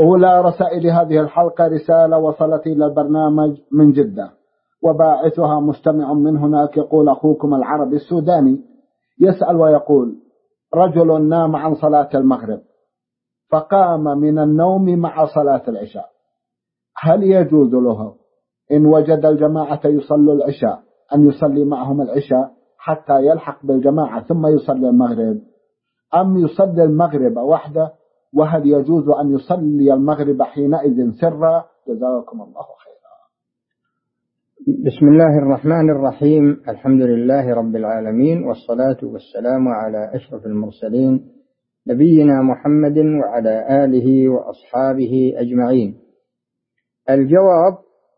أولى رسائل هذه الحلقة رسالة وصلت إلى البرنامج من جدة، وباعثها مستمع من هناك يقول: أخوكم العربي السوداني يسأل ويقول: رجل نام عن صلاة المغرب فقام من النوم مع صلاة العشاء، هل يجوز له إن وجد الجماعة يصلوا العشاء أن يصلي معهم العشاء حتى يلحق بالجماعة ثم يصلي المغرب، أم يصلي المغرب وحده؟ وهل يجوز أن يصلي المغرب حينئذ سرا؟ جزاكم الله خيرا. بسم الله الرحمن الرحيم. الحمد لله رب العالمين، والصلاة والسلام على أشرف المرسلين نبينا محمد وعلى آله وأصحابه أجمعين. الجواب: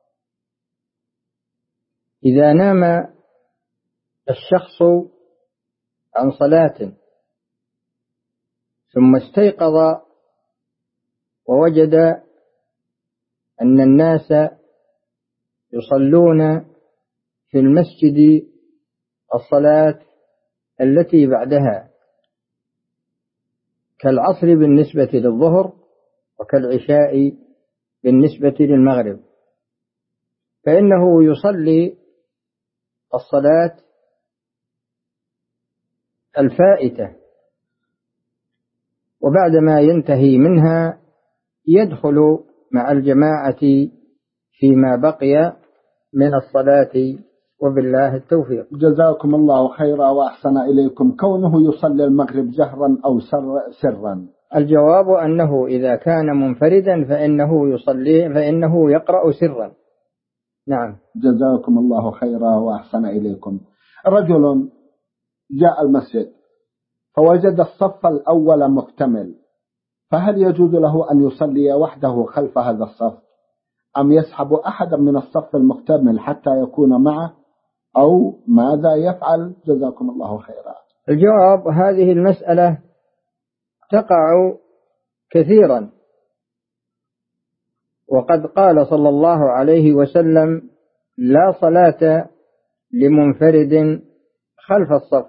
إذا نام الشخص عن صلاة ثم استيقظ ووجد أن الناس يصلون في المسجد الصلاة التي بعدها كالعصر بالنسبة للظهر وكالعشاء بالنسبة للمغرب، فإنه يصلي الصلاة الفائتة، وبعدما ينتهي منها يدخل مع الجماعة فيما بقي من الصلاة، وبالله التوفيق. جزاكم الله خيرا وأحسن إليكم. كونه يصلي المغرب جهرا أو سرا؟ الجواب أنه إذا كان منفردا فإنه يقرأ سرا. نعم. جزاكم الله خيرا وأحسن إليكم. رجل جاء المسجد فوجد الصف الأول مكتمل، فهل يجوز له أن يصلي وحده خلف هذا الصف، أم يسحب أحدا من الصف المكتمل حتى يكون معه، أو ماذا يفعل؟ جزاكم الله خيرا. الجواب: هذه المسألة تقع كثيرا، وقد قال صلى الله عليه وسلم: لا صلاة لمنفرد خلف الصف.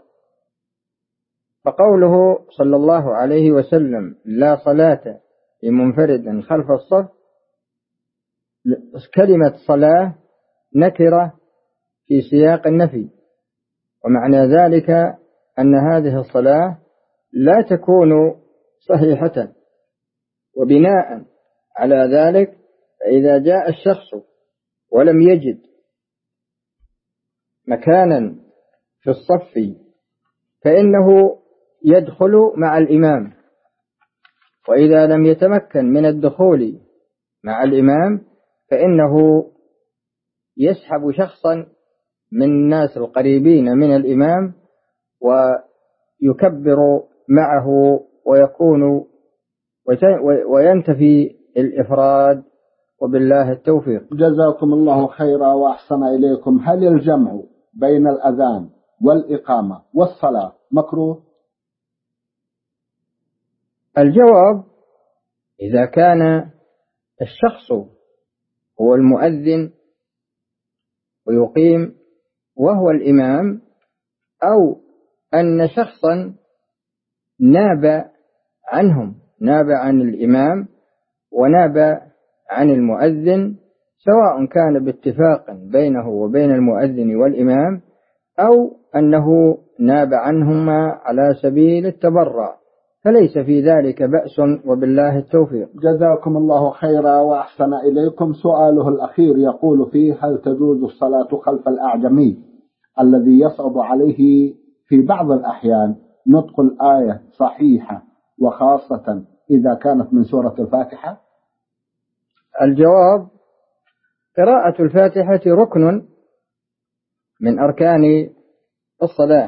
فقوله صلى الله عليه وسلم لا صلاة لمنفرد خلف الصف، كلمة صلاة نكرة في سياق النفي، ومعنى ذلك أن هذه الصلاة لا تكون صحيحة. وبناء على ذلك فإذا جاء الشخص ولم يجد مكانا في الصف فإنه يدخل مع الإمام، وإذا لم يتمكن من الدخول مع الإمام فإنه يسحب شخصا من الناس القريبين من الإمام ويكبر معه وينتفي الإفراد، وبالله التوفيق. جزاكم الله خيرا وأحسن إليكم. هل الجمع بين الأذان والإقامة والصلاة مكروه؟ الجواب: إذا كان الشخص هو المؤذن ويقيم وهو الإمام، أو أن شخصا ناب عن الإمام وناب عن المؤذن، سواء كان باتفاق بينه وبين المؤذن والإمام أو أنه ناب عنهما على سبيل التبرع، فليس في ذلك بأس، وبالله التوفيق. جزاكم الله خيرا وأحسن إليكم. سؤاله الأخير يقول فيه: هل تجوز الصلاة خلف الأعجمي الذي يصعب عليه في بعض الأحيان نطق الآية صحيحة، وخاصة إذا كانت من سورة الفاتحة؟ الجواب: قراءة الفاتحة ركن من أركان الصلاة،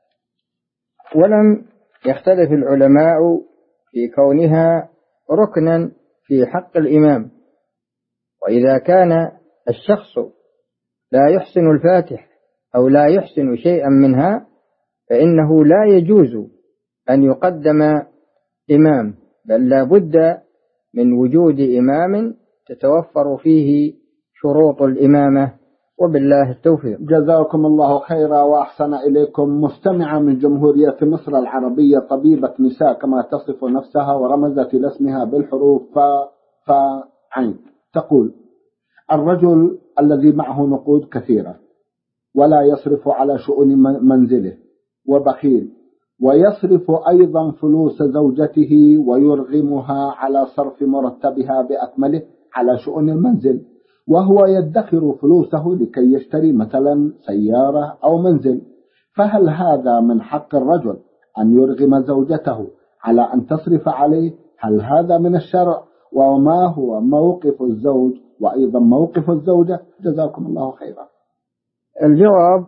ولم يختلف العلماء في كونها ركنا في حق الإمام. وإذا كان الشخص لا يحسن الفاتح أو لا يحسن شيئا منها فإنه لا يجوز أن يقدم إمام، بل لا بد من وجود إمام تتوفر فيه شروط الإمامة، وبالله التوفيق. جزاكم الله خيرا وأحسن إليكم. مستمعة من جمهورية مصر العربية، طبيبة نساء كما تصف نفسها، ورمزت إلى اسمها بالحروف فعين تقول: الرجل الذي معه نقود كثيرة ولا يصرف على شؤون منزله وبخيل، ويصرف أيضا فلوس زوجته ويرغمها على صرف مرتبها بأكمله على شؤون المنزل، وهو يدخر فلوسه لكي يشتري مثلا سيارة أو منزل، فهل هذا من حق الرجل أن يرغم زوجته على أن تصرف عليه؟ هل هذا من الشرع؟ وما هو موقف الزوج وأيضا موقف الزوجة؟ جزاكم الله خيرا. الجواب: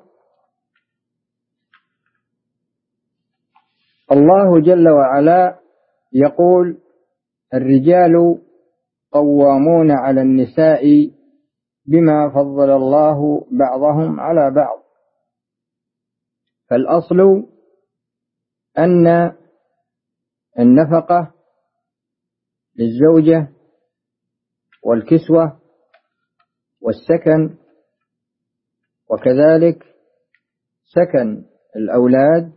الله جل وعلا يقول: الرجال قوامون على النساء بما فضل الله بعضهم على بعض. فالأصل أن النفقة للزوجة والكسوة والسكن، وكذلك سكن الأولاد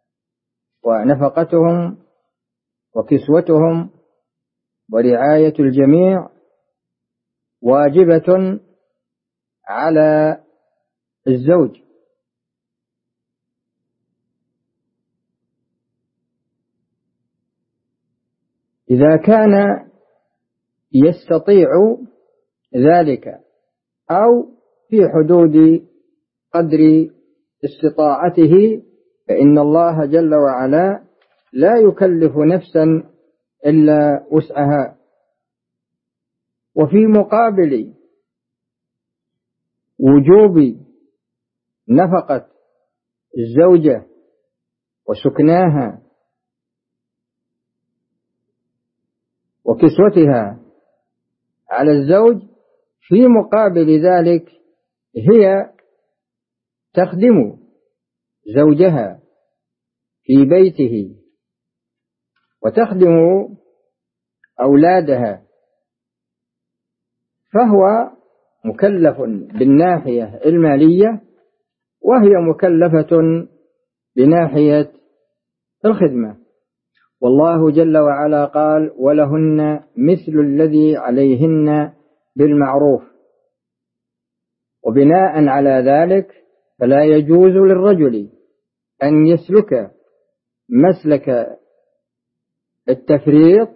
ونفقتهم وكسوتهم ورعاية الجميع واجبة على الزوج. إذا كان يستطيع ذلك أو في حدود قدر استطاعته، فإن الله جل وعلا لا يكلف نفسا إلا وسعها. وفي مقابل وجوب نفقة الزوجة وسكناها وكسوتها على الزوج، في مقابل ذلك هي تخدم زوجها في بيته وتخدم أولادها، فهو مكلف بالناحية المالية وهي مكلفة بناحية الخدمة. والله جل وعلا قال: ولهن مثل الذي عليهن بالمعروف. وبناء على ذلك فلا يجوز للرجل أن يسلك مسلك التفريط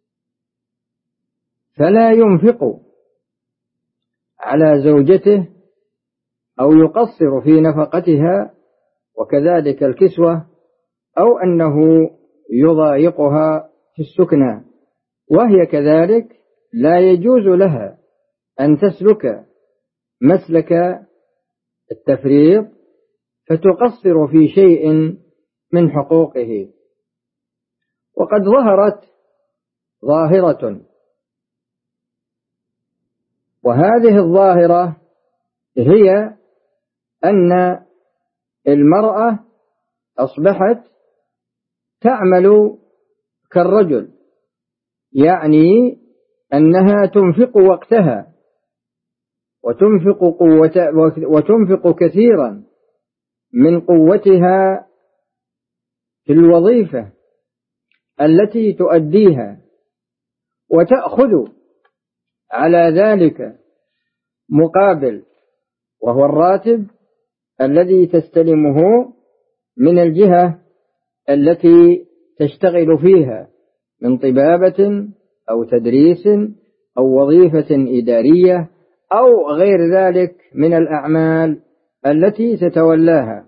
فلا ينفق على زوجته أو يقصر في نفقتها وكذلك الكسوة، أو أنه يضايقها في السكنى، وهي كذلك لا يجوز لها أن تسلك مسلك التفريط فتقصر في شيء من حقوقه. وقد ظهرت ظاهرة، وهذه الظاهرة هي أن المرأة أصبحت تعمل كالرجل، يعني أنها تنفق وقتها وتنفق كثيرا من قوتها في الوظيفة التي تؤديها، وتأخذ على ذلك مقابل، وهو الراتب الذي تستلمه من الجهة التي تشتغل فيها من طبابة أو تدريس أو وظيفة إدارية أو غير ذلك من الأعمال التي تتولاها.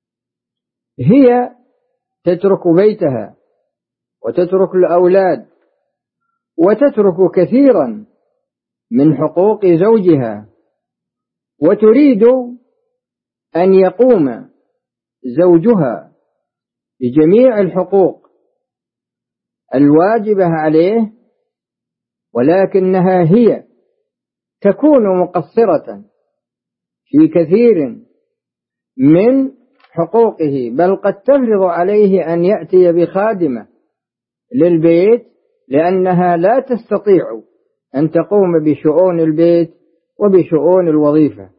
هي تترك بيتها وتترك الأولاد وتترك كثيرا من حقوق زوجها، وتريد أن يقوم زوجها بجميع الحقوق الواجبة عليه، ولكنها هي تكون مقصرة في كثير من حقوقه، بل قد تفرض عليه أن يأتي بخادمة للبيت لأنها لا تستطيع أن تقوم بشؤون البيت وبشؤون الوظيفة.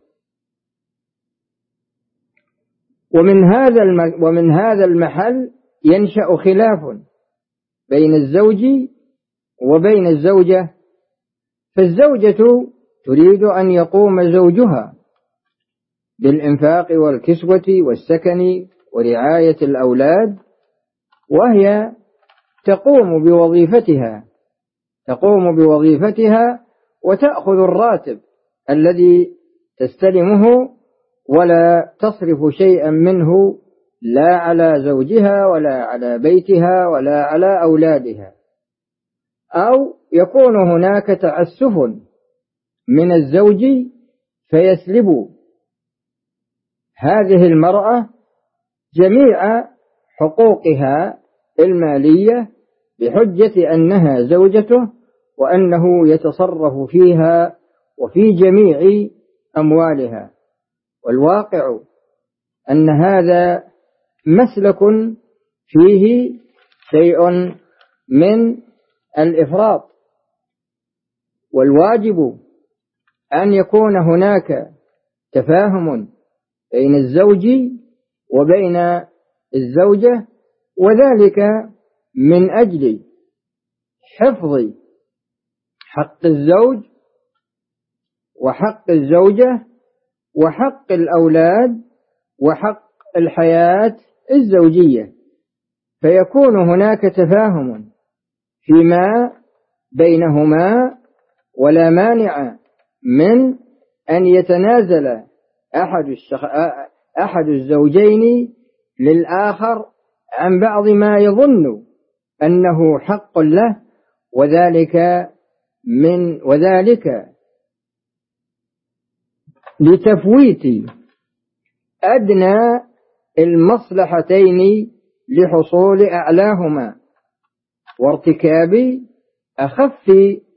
ومن هذا المحل ينشأ خلاف بين الزوج وبين الزوجة فالزوجة تريد أن يقوم زوجها بالإنفاق والكسوة والسكن ورعاية الأولاد، وهي تقوم بوظيفتها وتأخذ الراتب الذي تستلمه، ولا تصرف شيئا منه لا على زوجها ولا على بيتها ولا على أولادها. أو يكون هناك تعسف من الزوج فيسلب هذه المرأة جميع حقوقها المالية بحجة أنها زوجته وأنه يتصرف فيها وفي جميع أموالها. والواقع أن هذا مسلك فيه شيء من الإفراط، والواجب أن يكون هناك تفاهم بين الزوج وبين الزوجة، وذلك من أجل حفظ حق الزوج وحق الزوجة وحق الأولاد وحق الحياة الزوجية، فيكون هناك تفاهم فيما بينهما، ولا مانع من أن يتنازل أحد الزوجين للآخر عن بعض ما يظن أنه حق له، وذلك لتفويت أدنى المصلحتين لحصول أعلاهما وارتكاب أخف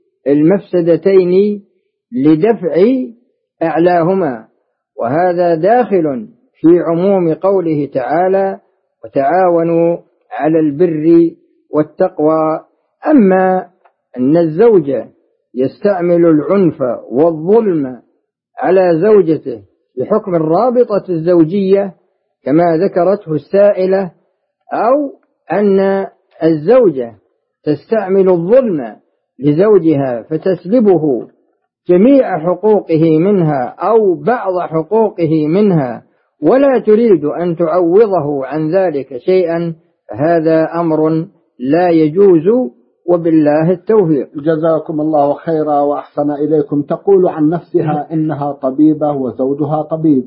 المفسدتين لدفع أعلاهما. وهذا داخل في عموم قوله تعالى: وتعاونوا على البر والتقوى. أما أن الزوج يستعمل العنف والظلم على زوجته بحكم الرابطة الزوجية كما ذكرته السائلة، أو أن الزوجة تستعمل الظلم لزوجها فتسلبه جميع حقوقه منها أو بعض حقوقه منها ولا تريد أن تعوضه عن ذلك شيئا، فهذا أمر لا يجوز، وبالله التوفيق. جزاكم الله خيرا وأحسن إليكم. تقول عن نفسها إنها طبيبة وزوجها طبيب،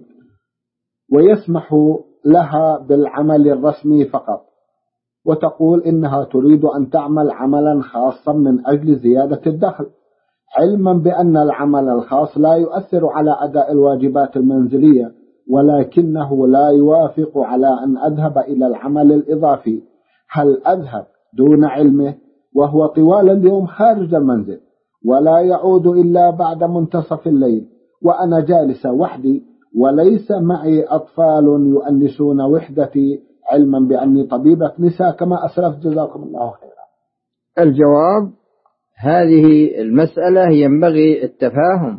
ويسمح لها بالعمل الرسمي فقط، وتقول إنها تريد أن تعمل عملا خاصا من أجل زيادة الدخل، علما بأن العمل الخاص لا يؤثر على أداء الواجبات المنزلية، ولكنه لا يوافق على أن أذهب إلى العمل الإضافي. هل أذهب دون علمه وهو طوال اليوم خارج المنزل ولا يعود إلا بعد منتصف الليل، وأنا جالسة وحدي وليس معي أطفال يؤنسون وحدتي، علما بأني طبيبة نساء كما أسلفت؟ جزاكم الله خيرا. الجواب: هذه المسألة ينبغي التفاهم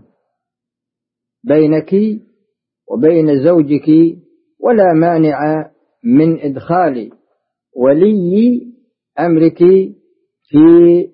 بينك وبين زوجك، ولا مانع من إدخال ولي أمرك في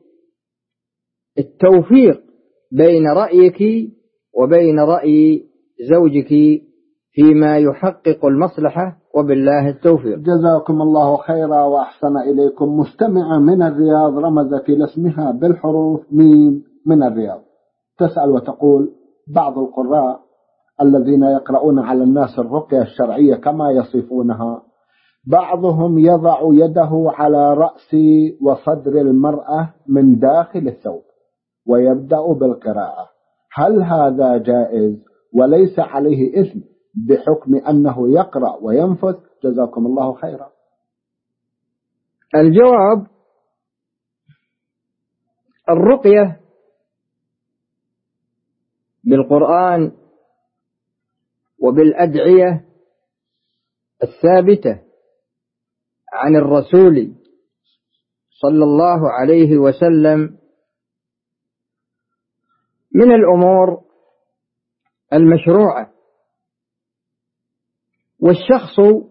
التوفيق بين رأيك وبين رأي زوجك فيما يحقق المصلحة، وبالله التوفيق. جزاكم الله خيرا وأحسن إليكم. مستمعة من الرياض رمزت إلى اسمها بالحروف ميم من الرياض، تسأل وتقول: بعض القراء الذين يقرؤون على الناس الرقية الشرعية كما يصفونها، بعضهم يضع يده على رأس وصدر المرأة من داخل الثوب ويبدأ بالقراءة، هل هذا جائز وليس عليه إثم بحكم أنه يقرأ وينفث؟ جزاكم الله خيرا. الجواب: الرقية بالقرآن وبالأدعية الثابتة عن الرسول صلى الله عليه وسلم من الأمور المشروعة، والشخص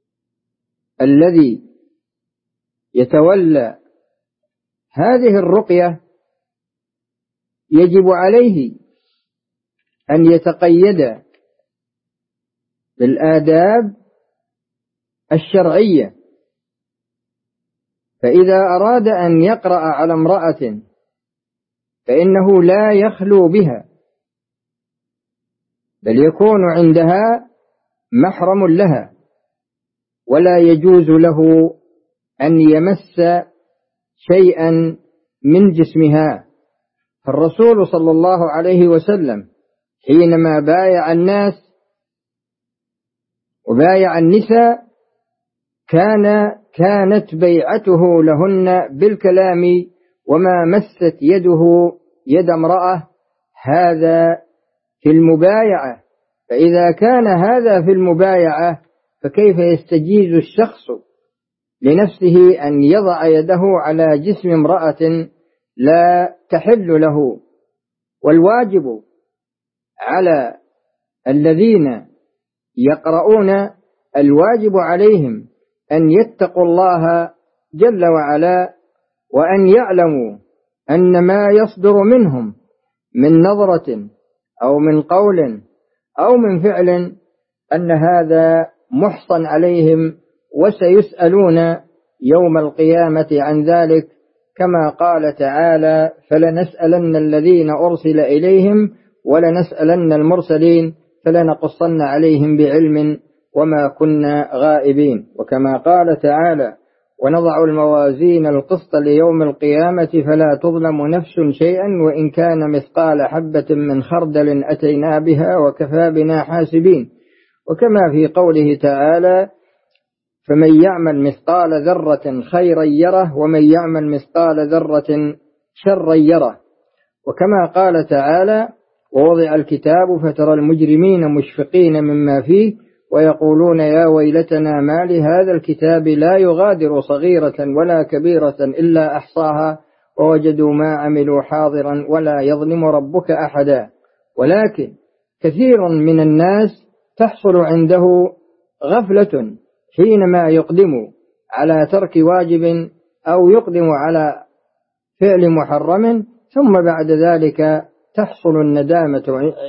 الذي يتولى هذه الرقية يجب عليه أن يتقيد بالآداب الشرعية، فإذا أراد أن يقرأ على امرأة فإنه لا يخلو بها، بل يكون عندها محرم لها، ولا يجوز له أن يمس شيئا من جسمها. فالرسول صلى الله عليه وسلم حينما بايع الناس وبايع النساء كانت بيعته لهن بالكلام، وما مست يده يد امرأة، هذا في المبايعة. فإذا كان هذا في المبايعة فكيف يستجيز الشخص لنفسه أن يضع يده على جسم امرأة لا تحل له؟ والواجب على الذين يقرؤون، الواجب عليهم أن يتقوا الله جل وعلا، وأن يعلموا أن ما يصدر منهم من نظرة أو من قول أو من فعل أن هذا محصن عليهم، وسيسألون يوم القيامة عن ذلك، كما قال تعالى: فلنسألن الذين أرسل إليهم ولنسألن المرسلين فلنقصن عليهم بعلم وما كنا غائبين. وكما قال تعالى: ونضع الموازين القسط ليوم القيامة فلا تظلم نفس شيئا وإن كان مثقال حبة من خردل أتينا بها وكفى بنا حاسبين. وكما في قوله تعالى: فمن يعمل مثقال ذرة خيرا يره ومن يعمل مثقال ذرة شرا يره. وكما قال تعالى: ووضع الكتاب فترى المجرمين مشفقين مما فيه ويقولون يا ويلتنا ما لهذا الكتاب لا يغادر صغيرة ولا كبيرة إلا أحصاها ووجدوا ما عملوا حاضرا ولا يظلم ربك أحدا. ولكن كثير من الناس تحصل عنده غفلة حينما يقدم على ترك واجب أو يقدم على فعل محرم، ثم بعد ذلك تحصل الندامة،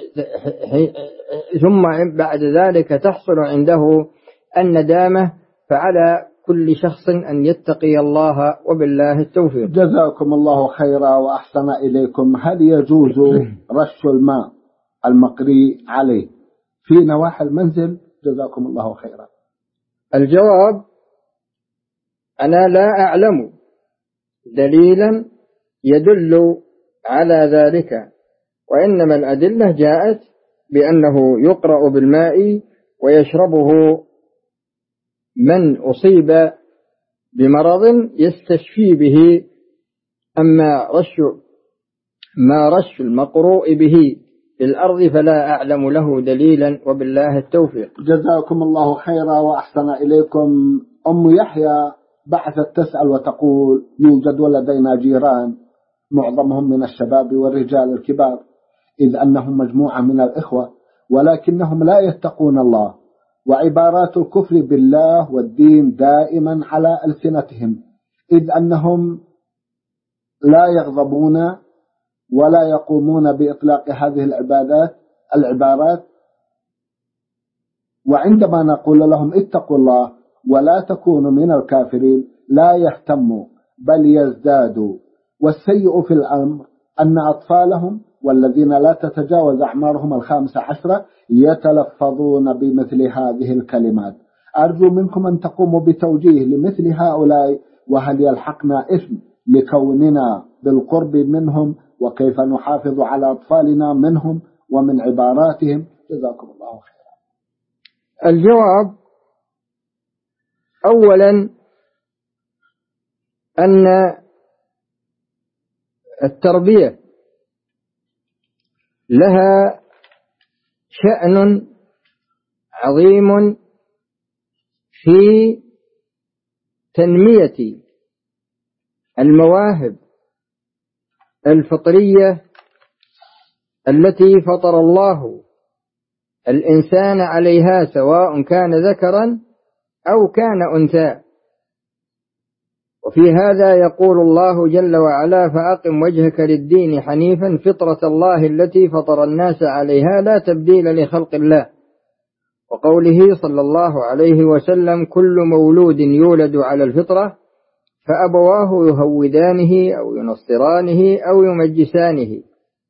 ثم بعد ذلك تحصل عنده الندامة. فعلى كل شخص أن يتقي الله، وبالله التوفيق. جزاكم الله خيرا وأحسن إليكم. هل يجوز رش الماء المقري عليه في نواحي المنزل؟ جزاكم الله خيرا. الجواب: أنا لا أعلم دليلا يدل على ذلك، وإنما الأدلة جاءت بأنه يقرأ بالماء ويشربه من أصيب بمرض يستشفي به. أما ما رش المقروء به في الأرض فلا أعلم له دليلا، وبالله التوفيق. جزاكم الله خيرا وأحسن إليكم. أم يحيى بعثت تسأل وتقول: يوجد لدينا جيران معظمهم من الشباب والرجال الكبار، إذ أنهم مجموعة من الإخوة، ولكنهم لا يتقون الله، وعبارات الكفر بالله والدين دائما على ألسنتهم، إذ أنهم لا يغضبون ولا يقومون بإطلاق هذه العبارات. وعندما نقول لهم اتقوا الله ولا تكونوا من الكافرين لا يهتموا بل يزدادوا. والسيء في الأمر أن أطفالهم والذين لا تتجاوز أعمارهم 15 يتلفظون بمثل هذه الكلمات. أرجو منكم أن تقوموا بتوجيه لمثل هؤلاء، وهل يلحقنا إثم لكوننا بالقرب منهم، وكيف نحافظ على أطفالنا منهم ومن عباراتهم. جزاكم الله خيرا. الجواب: أولا أن التربية لها شأن عظيم في تنمية المواهب الفطرية التي فطر الله الإنسان عليها، سواء كان ذكرا أو كان أنثى. وفي هذا يقول الله جل وعلا: فأقم وجهك للدين حنيفا فطرة الله التي فطر الناس عليها لا تبديل لخلق الله. وقوله صلى الله عليه وسلم: كل مولود يولد على الفطرة فأبواه يهودانه أو ينصرانه أو يمجسانه.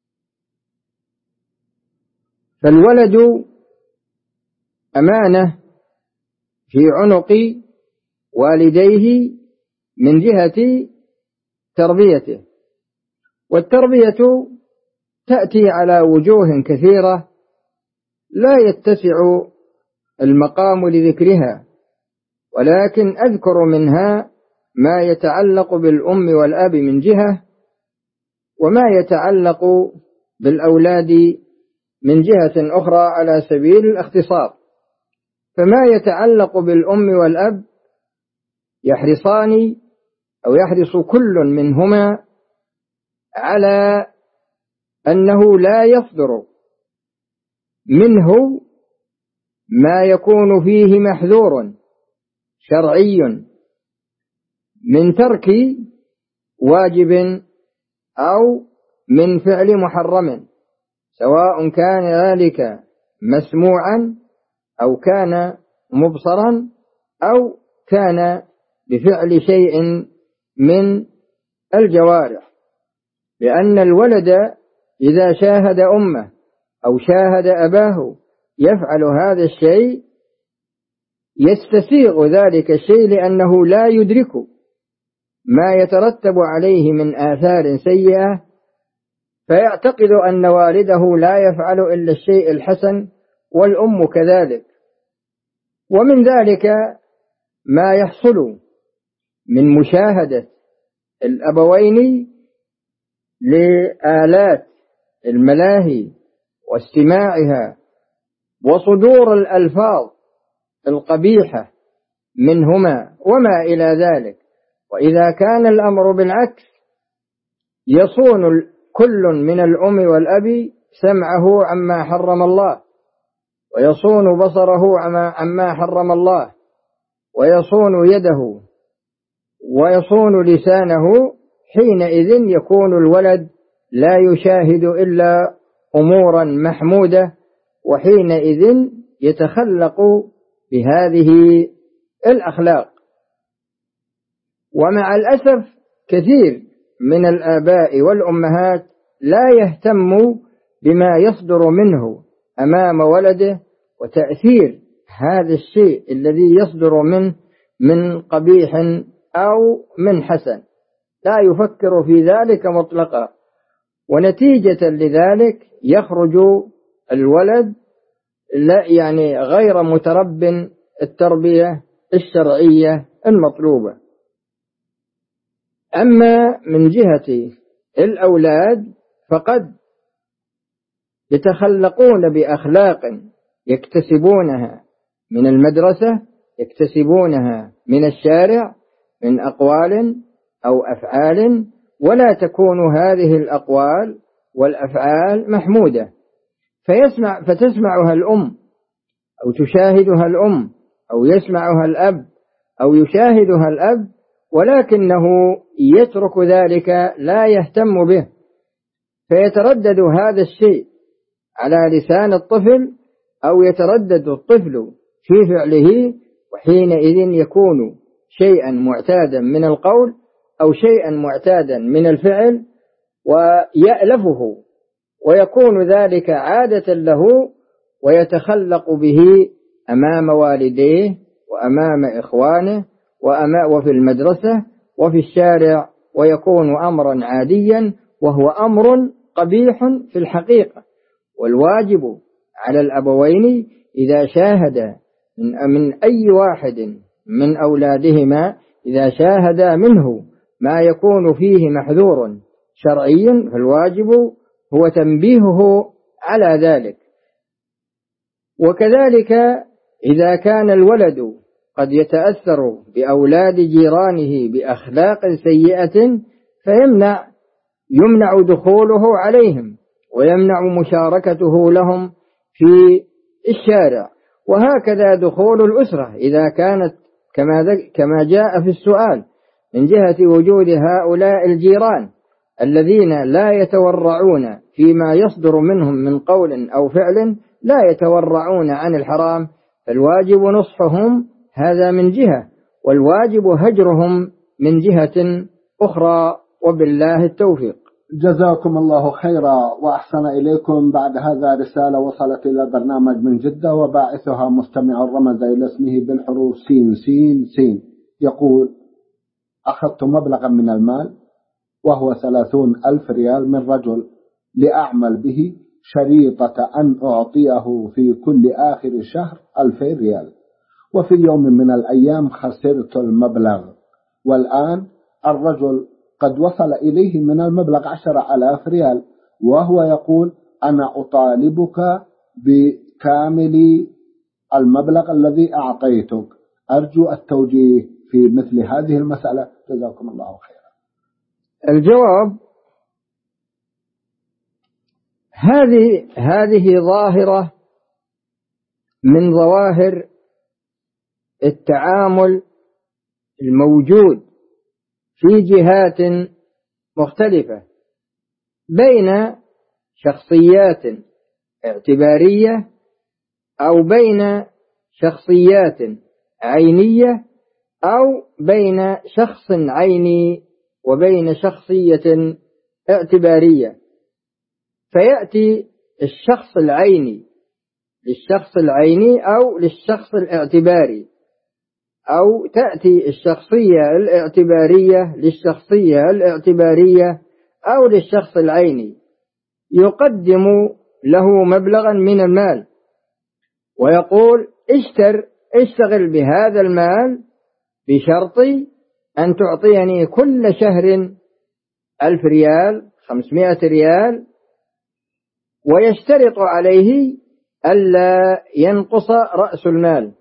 فالولد أمانة في عنق والديه من جهة تربيته، والتربية تأتي على وجوه كثيرة لا يتسع المقام لذكرها، ولكن أذكر منها ما يتعلق بالأم والأب من جهة، وما يتعلق بالأولاد من جهة أخرى على سبيل الاختصار. فما يتعلق بالأم والأب يحرصان أو يحرص كل منهما على أنه لا يصدر منه ما يكون فيه محذور شرعي من ترك واجب أو من فعل محرم، سواء كان ذلك مسموعا أو كان مبصرا أو كان بفعل شيء من الجوارح. لأن الولد إذا شاهد أمه أو شاهد أباه يفعل هذا الشيء يستسيغ ذلك الشيء، لأنه لا يدرك ما يترتب عليه من آثار سيئة، فيعتقد أن والده لا يفعل إلا الشيء الحسن والأم كذلك. ومن ذلك ما يحصل من مشاهدة الأبوين لآلات الملاهي واستماعها وصدور الألفاظ القبيحة منهما وما إلى ذلك. وإذا كان الأمر بالعكس يصون كل من الأم والأب سمعه عما حرم الله، ويصون بصره عما حرم الله، ويصون يده ويصون لسانه، حينئذ يكون الولد لا يشاهد إلا أمورا محمودة، وحينئذ يتخلق بهذه الأخلاق. ومع الأسف كثير من الآباء والأمهات لا يهتم بما يصدر منه أمام ولده وتأثير هذا الشيء الذي يصدر منه من قبيح أو من حسن، لا يفكر في ذلك مطلقا، ونتيجة لذلك يخرج الولد غير مترب التربية الشرعية المطلوبة. أما من جهة الأولاد فقد يتخلقون بأخلاق يكتسبونها من المدرسة، يكتسبونها من الشارع، من أقوال أو أفعال، ولا تكون هذه الأقوال والأفعال محمودة، فتسمعها الأم أو تشاهدها الأم أو يسمعها الأب أو يشاهدها الأب، ولكنه يترك ذلك لا يهتم به، فيتردد هذا الشيء على لسان الطفل أو يتردد الطفل في فعله، وحينئذ يكون شيئا معتادا من القول أو شيئا معتادا من الفعل ويألفه، ويكون ذلك عادة له، ويتخلق به أمام والديه وأمام إخوانه وفي المدرسة وفي الشارع، ويكون أمرا عاديا، وهو أمر قبيح في الحقيقة. والواجب على الأبوين إذا شاهد من أي واحد من أولادهما، إذا شاهد منه ما يكون فيه محذور شرعي، فالواجب هو تنبيهه على ذلك. وكذلك إذا كان الولد قد يتأثر بأولاد جيرانه بأخلاق سيئة، يمنع دخوله عليهم ويمنع مشاركته لهم في الشارع. وهكذا دخول الأسرة إذا كانت كما جاء في السؤال، من جهة وجود هؤلاء الجيران الذين لا يتورعون فيما يصدر منهم من قول أو فعل، لا يتورعون عن الحرام، فالواجب نصحهم هذا من جهة، والواجب هجرهم من جهة أخرى، وبالله التوفيق. جزاكم الله خيرا وأحسن إليكم. بعد هذا رسالة وصلت إلى البرنامج من جدة، وباعثها مستمع رمز إلى اسمه بالحروف سين سين سين. يقول: أخذت مبلغا من المال وهو 30,000 ريال من رجل لأعمل به شريطة أن أعطيه في كل آخر شهر 2000 ريال، وفي يوم من الأيام خسرت المبلغ، والآن الرجل قد وصل إليه من المبلغ 10,000 ريال، وهو يقول: أنا أطالبك بكامل المبلغ الذي أعطيتك. أرجو التوجيه في مثل هذه المسألة، جزاكم الله خيرا. الجواب: هذه ظاهرة من ظواهر التعامل الموجود في جهات مختلفة بين شخصيات اعتبارية أو بين شخصيات عينية أو بين شخص عيني وبين شخصية اعتبارية، فيأتي الشخص العيني للشخص العيني أو للشخص الاعتباري، أو تأتي الشخصية الاعتبارية للشخصية الاعتبارية أو للشخص العيني، يقدم له مبلغا من المال ويقول: اشتغل بهذا المال بشرط أن تعطيني كل شهر 1000 ريال 500 ريال، ويشترط عليه ألا ينقص رأس المال.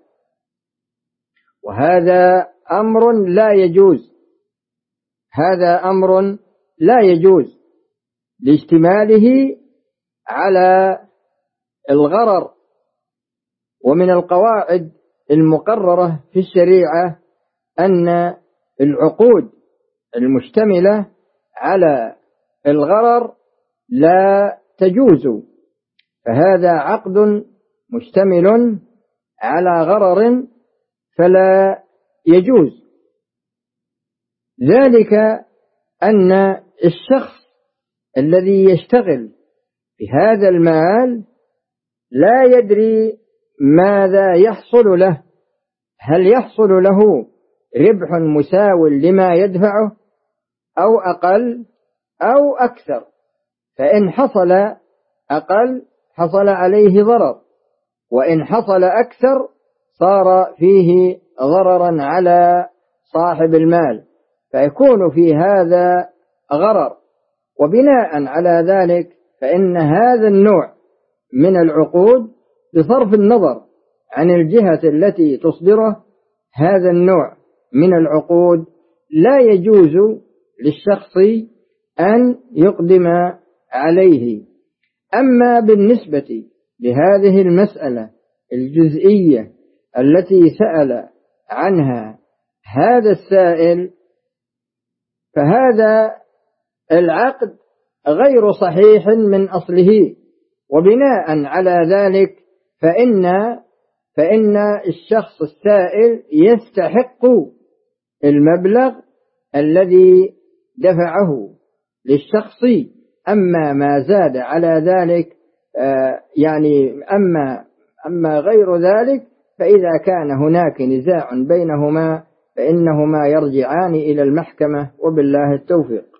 وهذا أمر لا يجوز، هذا أمر لا يجوز لاشتماله على الغرر. ومن القواعد المقررة في الشريعة أن العقود المشتملة على الغرر لا تجوز، فهذا عقد مشتمل على غرر فلا يجوز. ذلك أن الشخص الذي يشتغل بهذا المال لا يدري ماذا يحصل له، هل يحصل له ربح مساو لما يدفعه أو أقل أو أكثر، فإن حصل أقل حصل عليه ضرر، وإن حصل أكثر صار فيه ضررا على صاحب المال، فيكون في هذا غرر. وبناء على ذلك فإن هذا النوع من العقود بصرف النظر عن الجهة التي تصدره، هذا النوع من العقود لا يجوز للشخص أن يقدم عليه. أما بالنسبة لهذه المسألة الجزئية التي سأل عنها هذا السائل، فهذا العقد غير صحيح من أصله، وبناء على ذلك فإن الشخص السائل يستحق المبلغ الذي دفعه للشخص. أما ما زاد على ذلك أما غير ذلك، فإذا كان هناك نزاع بينهما فإنهما يرجعان إلى المحكمة، وبالله التوفيق.